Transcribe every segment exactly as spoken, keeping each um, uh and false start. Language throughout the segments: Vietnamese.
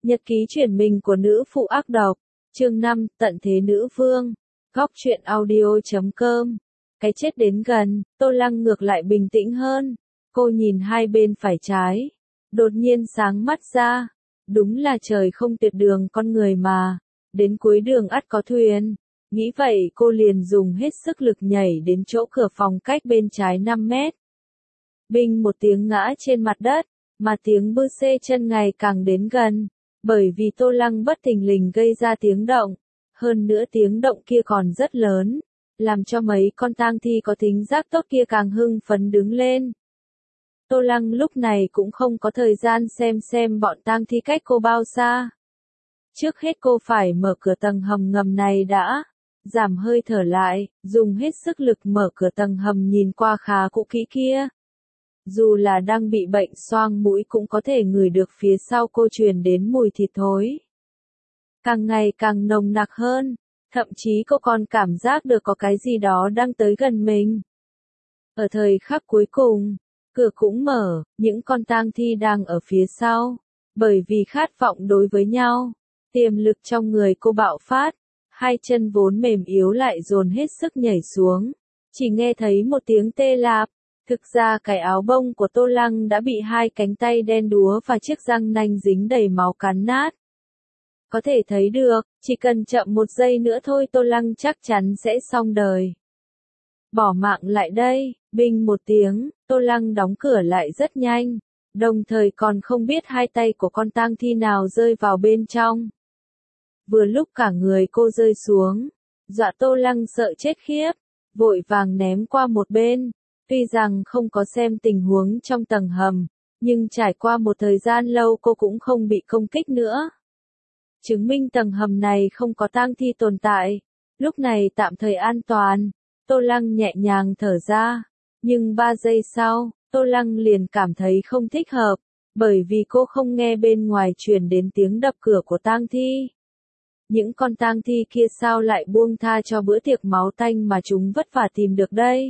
Nhật ký chuyển mình của nữ phụ ác độc, chương năm, tận thế nữ vương, góc truyện audio chấm com. Cái chết đến gần, Tô Lăng ngược lại bình tĩnh hơn. Cô nhìn hai bên phải trái, đột nhiên sáng mắt ra. Đúng là trời không tuyệt đường con người mà, đến cuối đường ắt có thuyền. Nghĩ vậy cô liền dùng hết sức lực nhảy đến chỗ cửa phòng cách bên trái năm mét. Binh một tiếng ngã trên mặt đất, mà tiếng bư xê chân ngày càng đến gần. Bởi vì Tô Lăng bất thình lình gây ra tiếng động, hơn nữa tiếng động kia còn rất lớn, làm cho mấy con tang thi có thính giác tốt kia càng hưng phấn đứng lên. Tô Lăng lúc này cũng không có thời gian xem xem bọn tang thi cách cô bao xa. Trước hết cô phải mở cửa tầng hầm ngầm này đã, giảm hơi thở lại, dùng hết sức lực mở cửa tầng hầm nhìn qua khá cũ kỹ kia. Dù là đang bị bệnh xoang mũi cũng có thể ngửi được phía sau cô truyền đến mùi thịt thối. Càng ngày càng nồng nặc hơn, thậm chí cô còn cảm giác được có cái gì đó đang tới gần mình. Ở thời khắc cuối cùng, cửa cũng mở, những con tang thi đang ở phía sau. Bởi vì khát vọng đối với nhau, tiềm lực trong người cô bạo phát, hai chân vốn mềm yếu lại dồn hết sức nhảy xuống. Chỉ nghe thấy một tiếng tê lạp. Thực ra cái áo bông của Tô Lăng đã bị hai cánh tay đen đúa và chiếc răng nanh dính đầy máu cắn nát. Có thể thấy được, chỉ cần chậm một giây nữa thôi Tô Lăng chắc chắn sẽ xong đời. Bỏ mạng lại đây, binh một tiếng, Tô Lăng đóng cửa lại rất nhanh, đồng thời còn không biết hai tay của con tang thi nào rơi vào bên trong. Vừa lúc cả người cô rơi xuống, dọa Tô Lăng sợ chết khiếp, vội vàng ném qua một bên. Tuy rằng không có xem tình huống trong tầng hầm, nhưng trải qua một thời gian lâu cô cũng không bị công kích nữa. Chứng minh tầng hầm này không có tang thi tồn tại. Lúc này tạm thời an toàn, Tô Lăng nhẹ nhàng thở ra. Nhưng ba giây sau, Tô Lăng liền cảm thấy không thích hợp, bởi vì cô không nghe bên ngoài truyền đến tiếng đập cửa của tang thi. Những con tang thi kia sao lại buông tha cho bữa tiệc máu tanh mà chúng vất vả tìm được đây?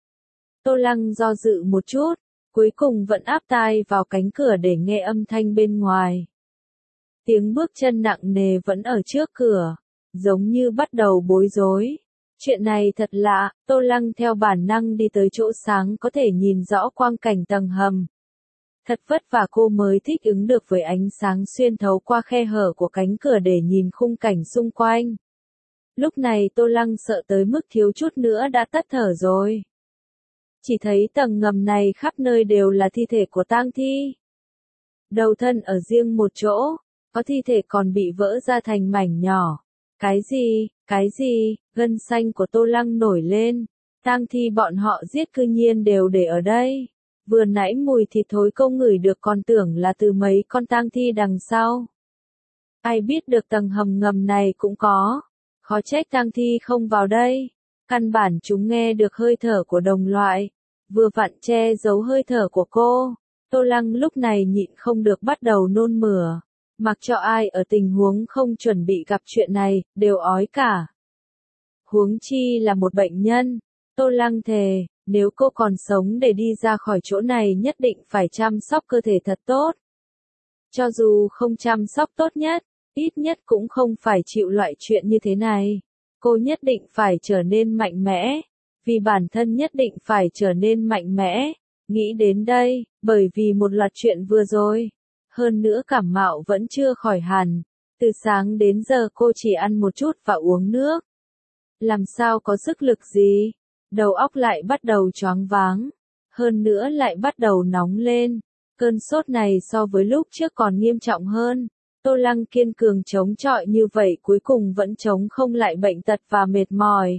Tô Lăng do dự một chút, cuối cùng vẫn áp tai vào cánh cửa để nghe âm thanh bên ngoài. Tiếng bước chân nặng nề vẫn ở trước cửa, giống như bắt đầu bối rối. Chuyện này thật lạ, Tô Lăng theo bản năng đi tới chỗ sáng có thể nhìn rõ quang cảnh tầng hầm. Thật vất vả cô mới thích ứng được với ánh sáng xuyên thấu qua khe hở của cánh cửa để nhìn khung cảnh xung quanh. Lúc này Tô Lăng sợ tới mức thiếu chút nữa đã tắt thở rồi. Chỉ thấy tầng ngầm này khắp nơi đều là thi thể của tang thi. Đầu thân ở riêng một chỗ, có thi thể còn bị vỡ ra thành mảnh nhỏ. Cái gì, cái gì, gân xanh của Tô Lăng nổi lên, tang thi bọn họ giết cư nhiên đều để ở đây. Vừa nãy mùi thịt thối cô ngửi được còn tưởng là từ mấy con tang thi đằng sau. Ai biết được tầng hầm ngầm này cũng có, khó trách tang thi không vào đây. Căn bản chúng nghe được hơi thở của đồng loại, vừa vặn che giấu hơi thở của cô. Tô Lăng lúc này nhịn không được bắt đầu nôn mửa. Mặc cho ai ở tình huống không chuẩn bị gặp chuyện này, đều ói cả. Huống chi là một bệnh nhân. Tô Lăng thề, nếu cô còn sống để đi ra khỏi chỗ này nhất định phải chăm sóc cơ thể thật tốt. Cho dù không chăm sóc tốt nhất, ít nhất cũng không phải chịu loại chuyện như thế này. Cô nhất định phải trở nên mạnh mẽ, vì bản thân nhất định phải trở nên mạnh mẽ. Nghĩ đến đây, bởi vì một loạt chuyện vừa rồi, hơn nữa cảm mạo vẫn chưa khỏi hẳn, từ sáng đến giờ cô chỉ ăn một chút và uống nước. Làm sao có sức lực gì, đầu óc lại bắt đầu choáng váng, hơn nữa lại bắt đầu nóng lên. Cơn sốt này so với lúc trước còn nghiêm trọng hơn. Tô Lăng kiên cường chống chọi như vậy cuối cùng vẫn chống không lại bệnh tật và mệt mỏi.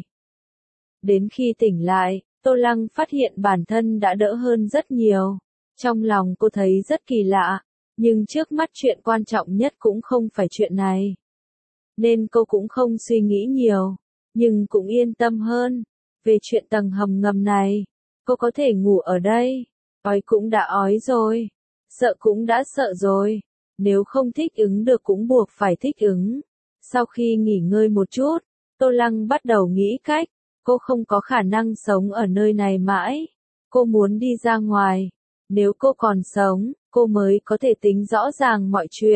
Đến khi tỉnh lại, Tô Lăng phát hiện bản thân đã đỡ hơn rất nhiều. Trong lòng cô thấy rất kỳ lạ, nhưng trước mắt chuyện quan trọng nhất cũng không phải chuyện này. Nên cô cũng không suy nghĩ nhiều, nhưng cũng yên tâm hơn. Về chuyện tầng hầm ngầm này, cô có thể ngủ ở đây. Ói cũng đã ói rồi, sợ cũng đã sợ rồi. Nếu không thích ứng được cũng buộc phải thích ứng. Sau khi nghỉ ngơi một chút, Tô Lăng bắt đầu nghĩ cách. Cô không có khả năng sống ở nơi này mãi. Cô muốn đi ra ngoài. Nếu cô còn sống, cô mới có thể tính rõ ràng mọi chuyện.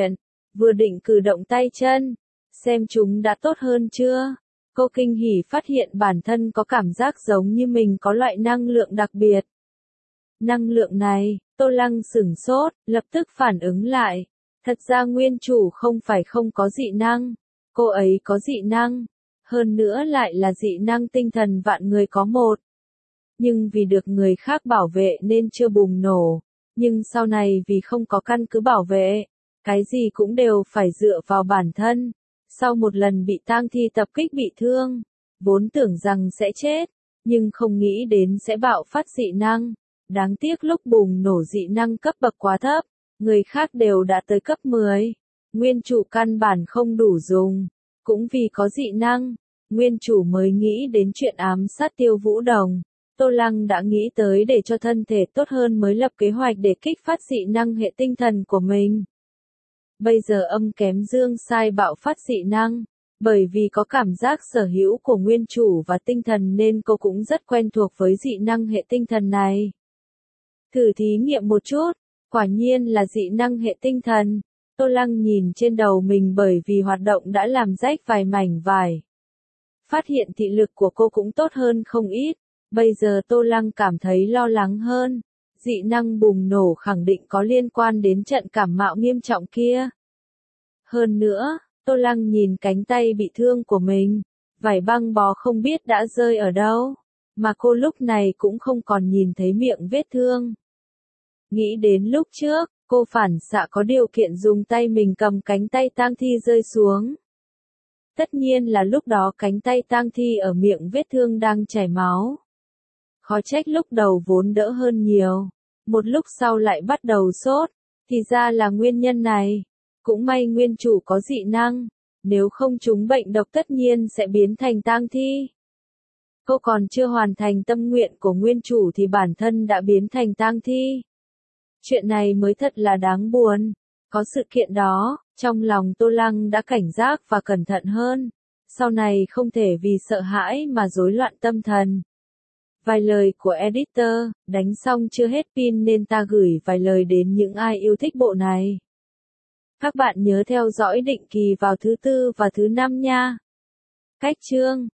vừa định cử động tay chân, xem chúng đã tốt hơn chưa. Cô kinh hỉ phát hiện bản thân có cảm giác giống như mình có loại năng lượng đặc biệt. Năng lượng này, Tô Lăng sửng sốt, lập tức phản ứng lại. Thật ra nguyên chủ không phải không có dị năng, cô ấy có dị năng, hơn nữa lại là dị năng tinh thần vạn người có một. Nhưng vì được người khác bảo vệ nên chưa bùng nổ, nhưng sau này vì không có căn cứ bảo vệ, cái gì cũng đều phải dựa vào bản thân. Sau một lần bị tang thi tập kích bị thương, vốn tưởng rằng sẽ chết, nhưng không nghĩ đến sẽ bạo phát dị năng. Đáng tiếc lúc bùng nổ dị năng cấp bậc quá thấp, người khác đều đã tới cấp mười. Nguyên chủ căn bản không đủ dùng, cũng vì có dị năng, nguyên chủ mới nghĩ đến chuyện ám sát Tiêu Vũ Đồng. Tô Lăng đã nghĩ tới để cho thân thể tốt hơn mới lập kế hoạch để kích phát dị năng hệ tinh thần của mình. Bây giờ âm kém dương sai bạo phát dị năng, bởi vì có cảm giác sở hữu của nguyên chủ và tinh thần nên cô cũng rất quen thuộc với dị năng hệ tinh thần này. Thử thí nghiệm một chút, quả nhiên là dị năng hệ tinh thần. Tô Lăng nhìn trên đầu mình bởi vì hoạt động đã làm rách vài mảnh vải. Phát hiện thị lực của cô cũng tốt hơn không ít, bây giờ Tô Lăng cảm thấy lo lắng hơn. Dị năng bùng nổ khẳng định có liên quan đến trận cảm mạo nghiêm trọng kia. Hơn nữa, Tô Lăng nhìn cánh tay bị thương của mình, vải băng bó không biết đã rơi ở đâu, mà cô lúc này cũng không còn nhìn thấy miệng vết thương. Nghĩ đến lúc trước, cô phản xạ có điều kiện dùng tay mình cầm cánh tay tang thi rơi xuống. Tất nhiên là lúc đó cánh tay tang thi ở miệng vết thương đang chảy máu. Khó trách lúc đầu vốn đỡ hơn nhiều, một lúc sau lại bắt đầu sốt, thì ra là nguyên nhân này. Cũng may nguyên chủ có dị năng, nếu không chúng bệnh độc tất nhiên sẽ biến thành tang thi. Cô còn chưa hoàn thành tâm nguyện của nguyên chủ thì bản thân đã biến thành tang thi. Chuyện này mới thật là đáng buồn. Có sự kiện đó, trong lòng Tô Lăng đã cảnh giác và cẩn thận hơn. Sau này không thể vì sợ hãi mà rối loạn tâm thần. Vài lời của editor, đánh xong chưa hết pin nên ta gửi vài lời đến những ai yêu thích bộ này. Các bạn nhớ theo dõi định kỳ vào thứ tư và thứ năm nha. Cách chương